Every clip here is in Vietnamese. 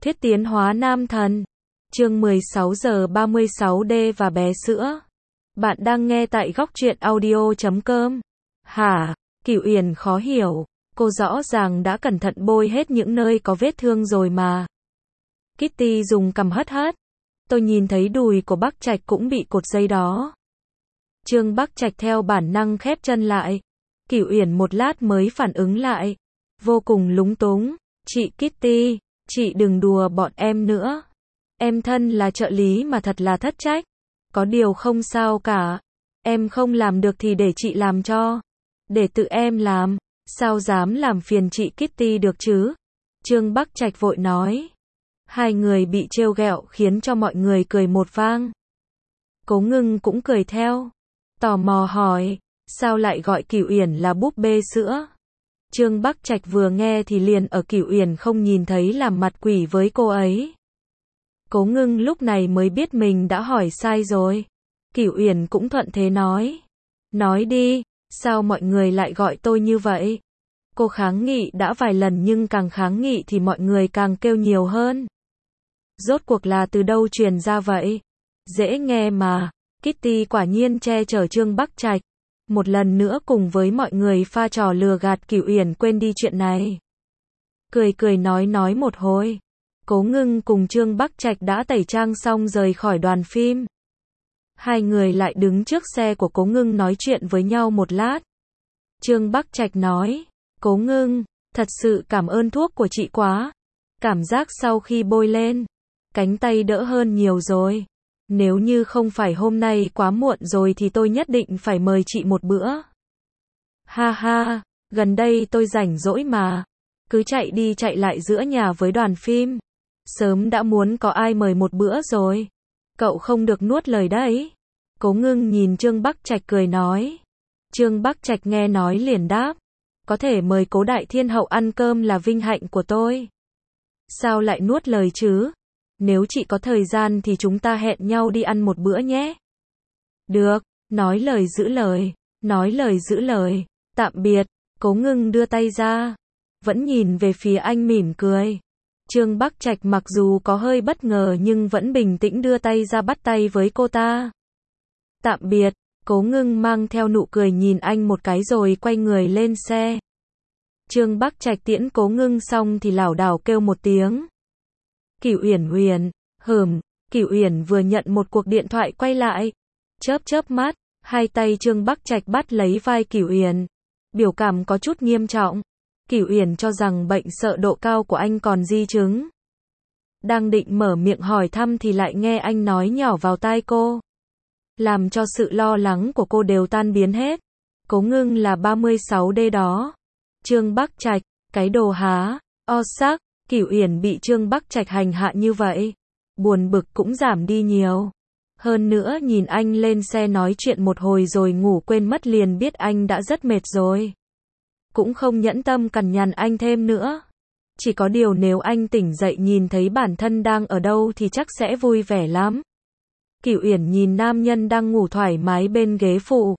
Thuyết tiến hóa nam thần. Chương 16 giờ 36D và bé sữa. Bạn đang nghe tại góc truyện audio.com. Hả? Cửu Uyển khó hiểu. Cô rõ ràng đã cẩn thận bôi hết những nơi có vết thương rồi mà. Kitty dùng cằm hất hất. Tôi nhìn thấy đùi của Bắc Trạch cũng bị cột dây đó. Trương Bắc Trạch theo bản năng khép chân lại. Cửu Uyển một lát mới phản ứng lại. Vô cùng lúng túng. Chị Kitty, chị đừng đùa bọn em nữa. Em thân là trợ lý mà thật là thất trách. Có điều không sao cả. Em không làm được thì để chị làm cho. Để tự em làm. Sao dám làm phiền chị Kitty được chứ? Trương Bắc Trạch vội nói. Hai người bị trêu ghẹo khiến cho mọi người cười một vang. Cố Ngưng cũng cười theo. Tò mò hỏi. Sao lại gọi Cửu Uyển là búp bê sữa? Trương Bắc Trạch vừa nghe thì liền ở Cửu Uyển không nhìn thấy làm mặt quỷ với cô ấy. Cố Ngưng lúc này mới biết mình đã hỏi sai rồi. Cửu Uyển cũng thuận thế nói. Nói đi, sao mọi người lại gọi tôi như vậy? Cô kháng nghị đã vài lần nhưng càng kháng nghị thì mọi người càng kêu nhiều hơn. Rốt cuộc là từ đâu truyền ra vậy? Dễ nghe mà. Kitty quả nhiên che chở Trương Bắc Trạch. Một lần nữa cùng với mọi người pha trò lừa gạt Cửu Uyển quên đi chuyện này. Cười cười nói một hồi. Cố Ngưng cùng Trương Bắc Trạch đã tẩy trang xong rời khỏi đoàn phim. Hai người lại đứng trước xe của Cố Ngưng nói chuyện với nhau một lát. Trương Bắc Trạch nói, Cố Ngưng, thật sự cảm ơn thuốc của chị quá. Cảm giác sau khi bôi lên, cánh tay đỡ hơn nhiều rồi. Nếu như không phải hôm nay quá muộn rồi thì tôi nhất định phải mời chị một bữa. Ha ha, gần đây tôi rảnh rỗi mà. Cứ chạy đi chạy lại giữa nhà với đoàn phim. Sớm đã muốn có ai mời một bữa rồi. Cậu không được nuốt lời đấy. Cố Ngưng nhìn Trương Bắc Trạch cười nói. Trương Bắc Trạch nghe nói liền đáp. Có thể mời Cố Đại Thiên Hậu ăn cơm là vinh hạnh của tôi. Sao lại nuốt lời chứ? Nếu chị có thời gian thì chúng ta hẹn nhau đi ăn một bữa nhé. Được, nói lời giữ lời. Nói lời giữ lời. Tạm biệt. Cố Ngưng đưa tay ra. Vẫn nhìn về phía anh mỉm cười. Trương Bắc Trạch mặc dù có hơi bất ngờ nhưng vẫn bình tĩnh đưa tay ra bắt tay với cô ta. Tạm biệt. Cố Ngưng mang theo nụ cười nhìn anh một cái rồi quay người lên xe. Trương Bắc Trạch tiễn Cố Ngưng xong thì lảo đảo kêu một tiếng. Cửu Uyển, Cửu Uyển vừa nhận một cuộc điện thoại quay lại. Chớp mắt, hai tay Trương Bắc Trạch bắt lấy vai Cửu Uyển. Biểu cảm có chút nghiêm trọng. Cửu Uyển cho rằng bệnh sợ độ cao của anh còn di chứng. Đang định mở miệng hỏi thăm thì lại nghe anh nói nhỏ vào tai cô. Làm cho sự lo lắng của cô đều tan biến hết. Cố Ngưng là 36D đó. Trương Bắc Trạch, cái đồ há, o xác. Cửu Uyển bị Trương Bắc Trạch hành hạ như vậy. Buồn bực cũng giảm đi nhiều. Hơn nữa nhìn anh lên xe nói chuyện một hồi rồi ngủ quên mất liền biết anh đã rất mệt rồi. Cũng không nhẫn tâm cằn nhằn anh thêm nữa. Chỉ có điều nếu anh tỉnh dậy nhìn thấy bản thân đang ở đâu thì chắc sẽ vui vẻ lắm. Cửu Uyển nhìn nam nhân đang ngủ thoải mái bên ghế phụ.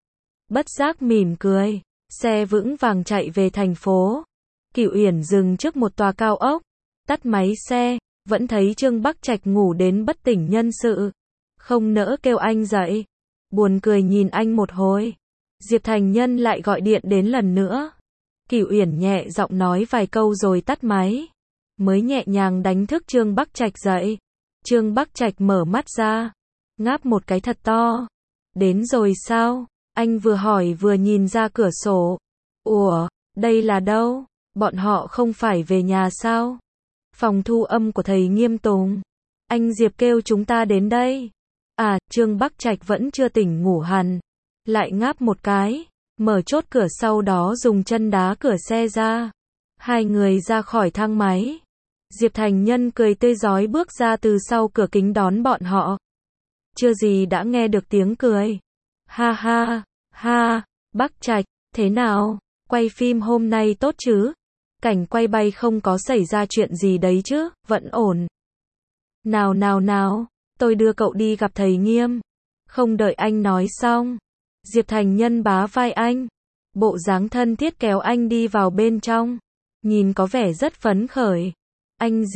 Bất giác mỉm cười. Xe vững vàng chạy về thành phố. Cửu Uyển dừng trước một tòa cao ốc. Tắt máy xe. Vẫn thấy Trương Bắc Trạch ngủ đến bất tỉnh nhân sự. Không nỡ kêu anh dậy. Buồn cười nhìn anh một hồi. Diệp Thành Nhân lại gọi điện đến lần nữa. Cửu Uyển nhẹ giọng nói vài câu rồi tắt máy. Mới nhẹ nhàng đánh thức Trương Bắc Trạch dậy. Trương Bắc Trạch mở mắt ra. Ngáp một cái thật to. Đến rồi sao? Anh vừa hỏi vừa nhìn ra cửa sổ. Ủa, đây là đâu? Bọn họ không phải về nhà sao? Phòng thu âm của thầy Nghiêm Tùng. Anh Diệp kêu chúng ta đến đây. À, Trương Bắc Trạch vẫn chưa tỉnh ngủ hẳn. Lại ngáp một cái. Mở chốt cửa sau đó dùng chân đá cửa xe ra. Hai người ra khỏi thang máy. Diệp Thành Nhân cười tươi rói bước ra từ sau cửa kính đón bọn họ. Chưa gì đã nghe được tiếng cười. Ha ha, ha, Bắc Trạch, thế nào? Quay phim hôm nay tốt chứ? Cảnh quay bay không có xảy ra chuyện gì đấy chứ? Vẫn ổn. Nào, tôi đưa cậu đi gặp thầy Nghiêm. Không đợi anh nói xong. Diệp Thành Nhân bá vai anh. Bộ dáng thân thiết kéo anh đi vào bên trong. Nhìn có vẻ rất phấn khởi. Anh Diệp,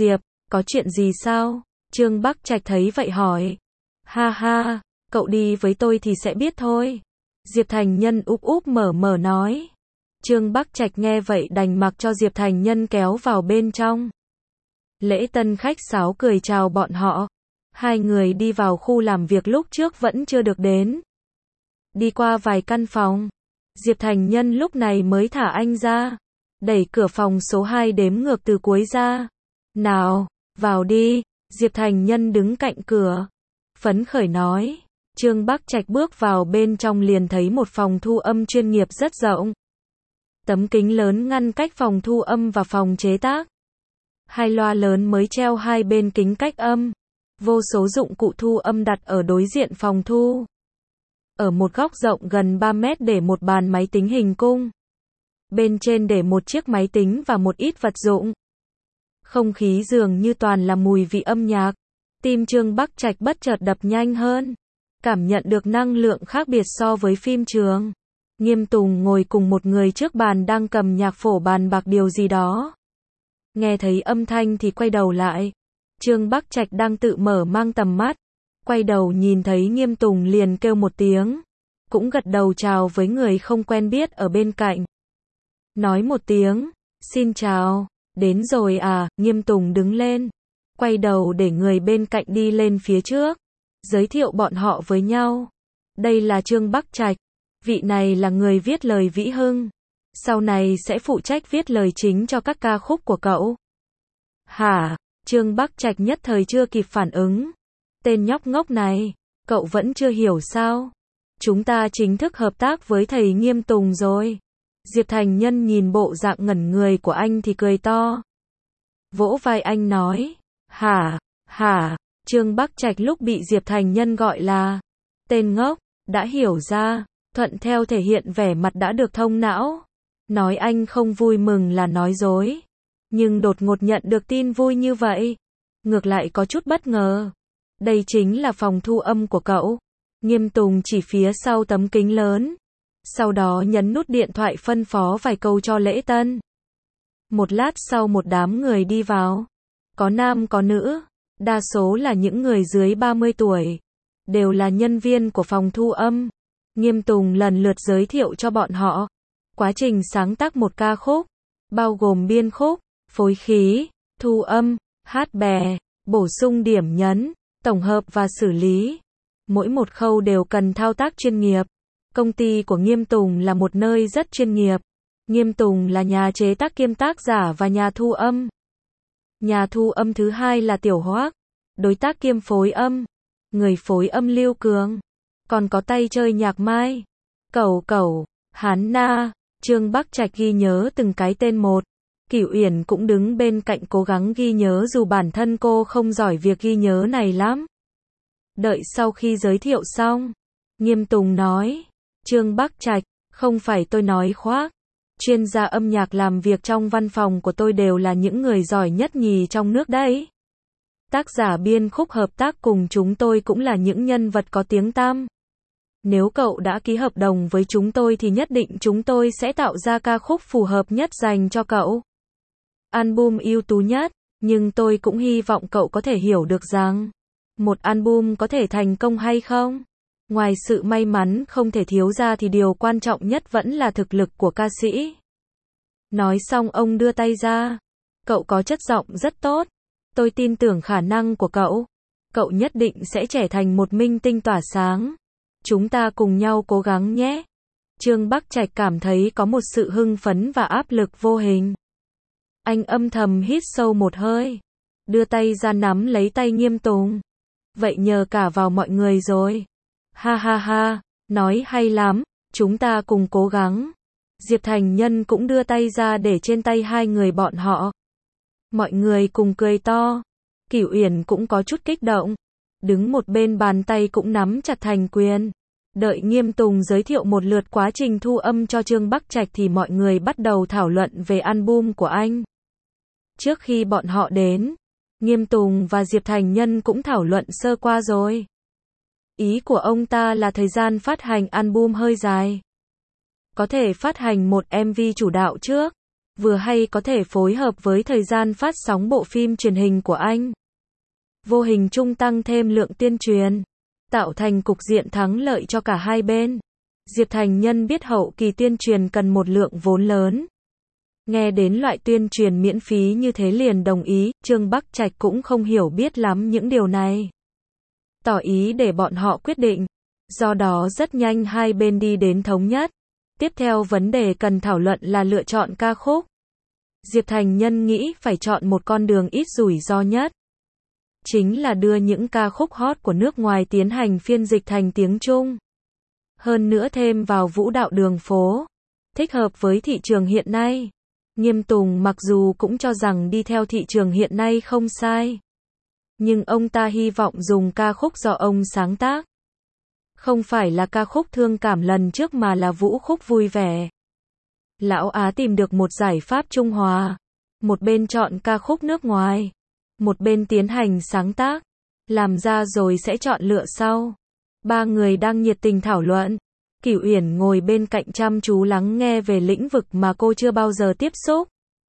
Có chuyện gì sao? Trương Bắc Trạch thấy vậy hỏi. Ha ha, cậu đi với tôi thì sẽ biết thôi. Diệp Thành Nhân úp úp mở mở nói. Trương Bắc Trạch nghe vậy đành mặc cho Diệp Thành Nhân kéo vào bên trong. Lễ tân khách sáo cười chào bọn họ. Hai người đi vào khu làm việc lúc trước vẫn chưa được đến. Đi qua vài căn phòng. Diệp Thành Nhân lúc này mới thả anh ra. Đẩy cửa phòng số 2 đếm ngược từ cuối ra. Nào, vào đi. Diệp Thành Nhân đứng cạnh cửa. Phấn khởi nói. Trương Bắc Trạch bước vào bên trong liền thấy một phòng thu âm chuyên nghiệp rất rộng. Tấm kính lớn ngăn cách phòng thu âm và phòng chế tác. Hai loa lớn mới treo hai bên kính cách âm. Vô số dụng cụ thu âm đặt ở đối diện phòng thu. Ở một góc rộng gần 3 mét để một bàn máy tính hình cung. Bên trên để một chiếc máy tính và một ít vật dụng. Không khí dường như toàn là mùi vị âm nhạc. Tim Trương Bắc Trạch bất chợt đập nhanh hơn. Cảm nhận được năng lượng khác biệt so với phim trường. Nghiêm Tùng ngồi cùng một người trước bàn đang cầm nhạc phổ bàn bạc điều gì đó. Nghe thấy âm thanh thì quay đầu lại. Trương Bắc Trạch đang tự mở mang tầm mắt. Quay đầu nhìn thấy Nghiêm Tùng liền kêu một tiếng. Cũng gật đầu chào với người không quen biết ở bên cạnh. Nói một tiếng, xin chào, đến rồi à, Nghiêm Tùng đứng lên. Quay đầu để người bên cạnh đi lên phía trước. Giới thiệu bọn họ với nhau. Đây là Trương Bắc Trạch. Vị này là người viết lời Vĩ Hưng. Sau này sẽ phụ trách viết lời chính cho các ca khúc của cậu. Hả? Trương Bắc Trạch nhất thời chưa kịp phản ứng. Tên nhóc ngốc này, cậu vẫn chưa hiểu sao? Chúng ta chính thức hợp tác với thầy Nghiêm Tùng rồi. Diệp Thành Nhân nhìn bộ dạng ngẩn người của anh thì cười to. Vỗ vai anh nói. Hả? Trương Bắc Trạch lúc bị Diệp Thành Nhân gọi là tên ngốc, đã hiểu ra, thuận theo thể hiện vẻ mặt đã được thông não. Nói anh không vui mừng là nói dối. Nhưng đột ngột nhận được tin vui như vậy. Ngược lại có chút bất ngờ. Đây chính là phòng thu âm của cậu. Nghiêm Tùng chỉ phía sau tấm kính lớn. Sau đó nhấn nút điện thoại phân phó vài câu cho lễ tân. Một lát sau một đám người đi vào. Có nam có nữ. Đa số là những người dưới 30 tuổi. Đều là nhân viên của phòng thu âm. Nghiêm Tùng lần lượt giới thiệu cho bọn họ. Quá trình sáng tác một ca khúc. Bao gồm biên khúc, phối khí, thu âm, hát bè, bổ sung điểm nhấn, tổng hợp và xử lý. Mỗi một khâu đều cần thao tác chuyên nghiệp. Công ty của Nghiêm Tùng là một nơi rất chuyên nghiệp. Nghiêm Tùng là nhà chế tác kiêm tác giả và nhà thu âm. Nhà thu âm thứ hai là Tiểu Hoác, đối tác kiêm phối âm. Người phối âm Lưu Cường. Còn có tay chơi nhạc Mai, Cẩu, Hán Na. Trương Bắc Trạch ghi nhớ từng cái tên một. Cửu Uyển cũng đứng bên cạnh cố gắng ghi nhớ dù bản thân cô không giỏi việc ghi nhớ này lắm. Đợi sau khi giới thiệu xong, Nghiêm Tùng nói, Trương Bắc Trạch, không phải tôi nói khoác. Chuyên gia âm nhạc làm việc trong văn phòng của tôi đều là những người giỏi nhất nhì trong nước đấy. Tác giả biên khúc hợp tác cùng chúng tôi cũng là những nhân vật có tiếng tăm. Nếu cậu đã ký hợp đồng với chúng tôi thì nhất định chúng tôi sẽ tạo ra ca khúc phù hợp nhất dành cho cậu. Album ưu tú nhất, nhưng tôi cũng hy vọng cậu có thể hiểu được rằng, một album có thể thành công hay không, ngoài sự may mắn không thể thiếu ra thì điều quan trọng nhất vẫn là thực lực của ca sĩ. Nói xong ông đưa tay ra. Cậu có chất giọng rất tốt. Tôi tin tưởng khả năng của cậu. Cậu nhất định sẽ trở thành một minh tinh tỏa sáng. Chúng ta cùng nhau cố gắng nhé. Trương Bắc Trạch cảm thấy có một sự hưng phấn và áp lực vô hình. Anh âm thầm hít sâu một hơi. Đưa tay ra nắm lấy tay Nghiêm Tùng. Vậy nhờ cả vào mọi người rồi. Ha, nói hay lắm, chúng ta cùng cố gắng. Diệp Thành Nhân cũng đưa tay ra để trên tay hai người bọn họ. Mọi người cùng cười to. Cửu Uyển cũng có chút kích động. Đứng một bên bàn tay cũng nắm chặt thành quyền. Đợi Nghiêm Tùng giới thiệu một lượt quá trình thu âm cho Trương Bắc Trạch thì mọi người bắt đầu thảo luận về album của anh. Trước khi bọn họ đến, Nghiêm Tùng và Diệp Thành Nhân cũng thảo luận sơ qua rồi. Ý của ông ta là thời gian phát hành album hơi dài. Có thể phát hành một MV chủ đạo trước, vừa hay có thể phối hợp với thời gian phát sóng bộ phim truyền hình của anh. Vô hình chung tăng thêm lượng tuyên truyền, tạo thành cục diện thắng lợi cho cả hai bên. Diệp Thành Nhân biết hậu kỳ tuyên truyền cần một lượng vốn lớn. Nghe đến loại tuyên truyền miễn phí như thế liền đồng ý, Trương Bắc Trạch cũng không hiểu biết lắm những điều này. Tỏ ý để bọn họ quyết định. Do đó rất nhanh hai bên đi đến thống nhất. Tiếp theo vấn đề cần thảo luận là lựa chọn ca khúc. Diệp Thành Nhân nghĩ phải chọn một con đường ít rủi ro nhất. Chính là đưa những ca khúc hot của nước ngoài tiến hành phiên dịch thành tiếng Trung. Hơn nữa thêm vào vũ đạo đường phố. Thích hợp với thị trường hiện nay. Nghiêm Tùng mặc dù cũng cho rằng đi theo thị trường hiện nay không sai. Nhưng ông ta hy vọng dùng ca khúc do ông sáng tác. Không phải là ca khúc thương cảm lần trước mà là vũ khúc vui vẻ. Lão Á tìm được một giải pháp trung hòa. Một bên chọn ca khúc nước ngoài. Một bên tiến hành sáng tác. Làm ra rồi sẽ chọn lựa sau. Ba người đang nhiệt tình thảo luận. Cửu Uyển ngồi bên cạnh chăm chú lắng nghe về lĩnh vực mà cô chưa bao giờ tiếp xúc.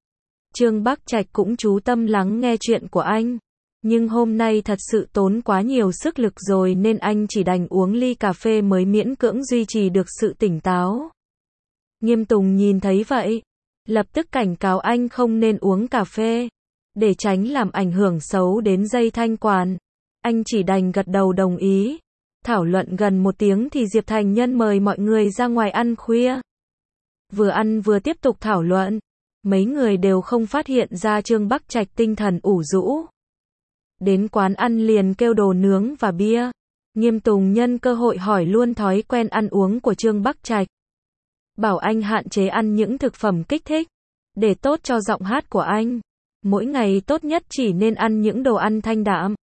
Trương Bắc Trạch cũng chú tâm lắng nghe chuyện của anh. Nhưng hôm nay thật sự tốn quá nhiều sức lực rồi nên anh chỉ đành uống ly cà phê mới miễn cưỡng duy trì được sự tỉnh táo. Nghiêm Tùng nhìn thấy vậy, lập tức cảnh cáo anh không nên uống cà phê, để tránh làm ảnh hưởng xấu đến dây thanh quản. Anh chỉ đành gật đầu đồng ý. Thảo luận gần 1 tiếng thì Diệp Thành Nhân mời mọi người ra ngoài ăn khuya. Vừa ăn vừa tiếp tục thảo luận. Mấy người đều không phát hiện ra Trương Bắc Trạch tinh thần ủ rũ. Đến quán ăn liền kêu đồ nướng và bia. Nghiêm Tùng nhân cơ hội hỏi luôn thói quen ăn uống của Trương Bắc Trạch. Bảo anh hạn chế ăn những thực phẩm kích thích, để tốt cho giọng hát của anh. Mỗi ngày tốt nhất chỉ nên ăn những đồ ăn thanh đạm.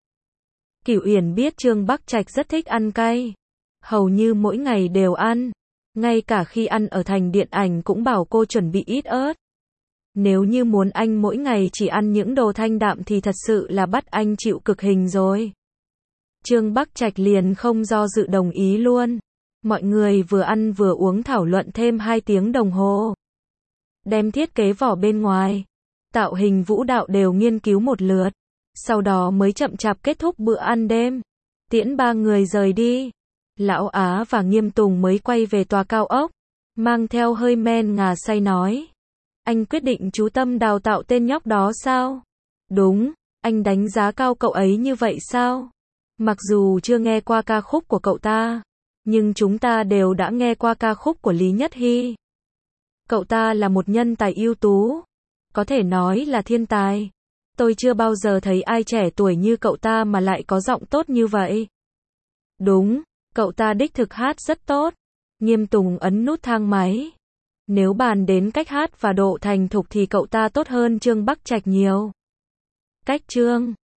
Cửu Uyển biết Trương Bắc Trạch rất thích ăn cay. Hầu như mỗi ngày đều ăn. Ngay cả khi ăn ở thành điện ảnh cũng bảo cô chuẩn bị ít ớt. Nếu như muốn anh mỗi ngày chỉ ăn những đồ thanh đạm thì thật sự là bắt anh chịu cực hình rồi. Trương Bắc Trạch liền không do dự đồng ý luôn. Mọi người vừa ăn vừa uống thảo luận thêm 2 tiếng đồng hồ. Đem thiết kế vỏ bên ngoài, tạo hình vũ đạo đều nghiên cứu một lượt. Sau đó mới chậm chạp kết thúc bữa ăn đêm. Tiễn 3 người rời đi. Lão Á và Nghiêm Tùng mới quay về tòa cao ốc. Mang theo hơi men ngà say nói. Anh quyết định chú tâm đào tạo tên nhóc đó sao? Đúng, anh đánh giá cao cậu ấy như vậy sao? Mặc dù chưa nghe qua ca khúc của cậu ta, nhưng chúng ta đều đã nghe qua ca khúc của Lý Nhất Hy. Cậu ta là một nhân tài ưu tú, có thể nói là thiên tài. Tôi chưa bao giờ thấy ai trẻ tuổi như cậu ta mà lại có giọng tốt như vậy. Đúng, cậu ta đích thực hát rất tốt. Nghiêm Tùng ấn nút thang máy. Nếu bàn đến cách hát và độ thành thục thì cậu ta tốt hơn Trương Bắc Trạch nhiều. Cách Trương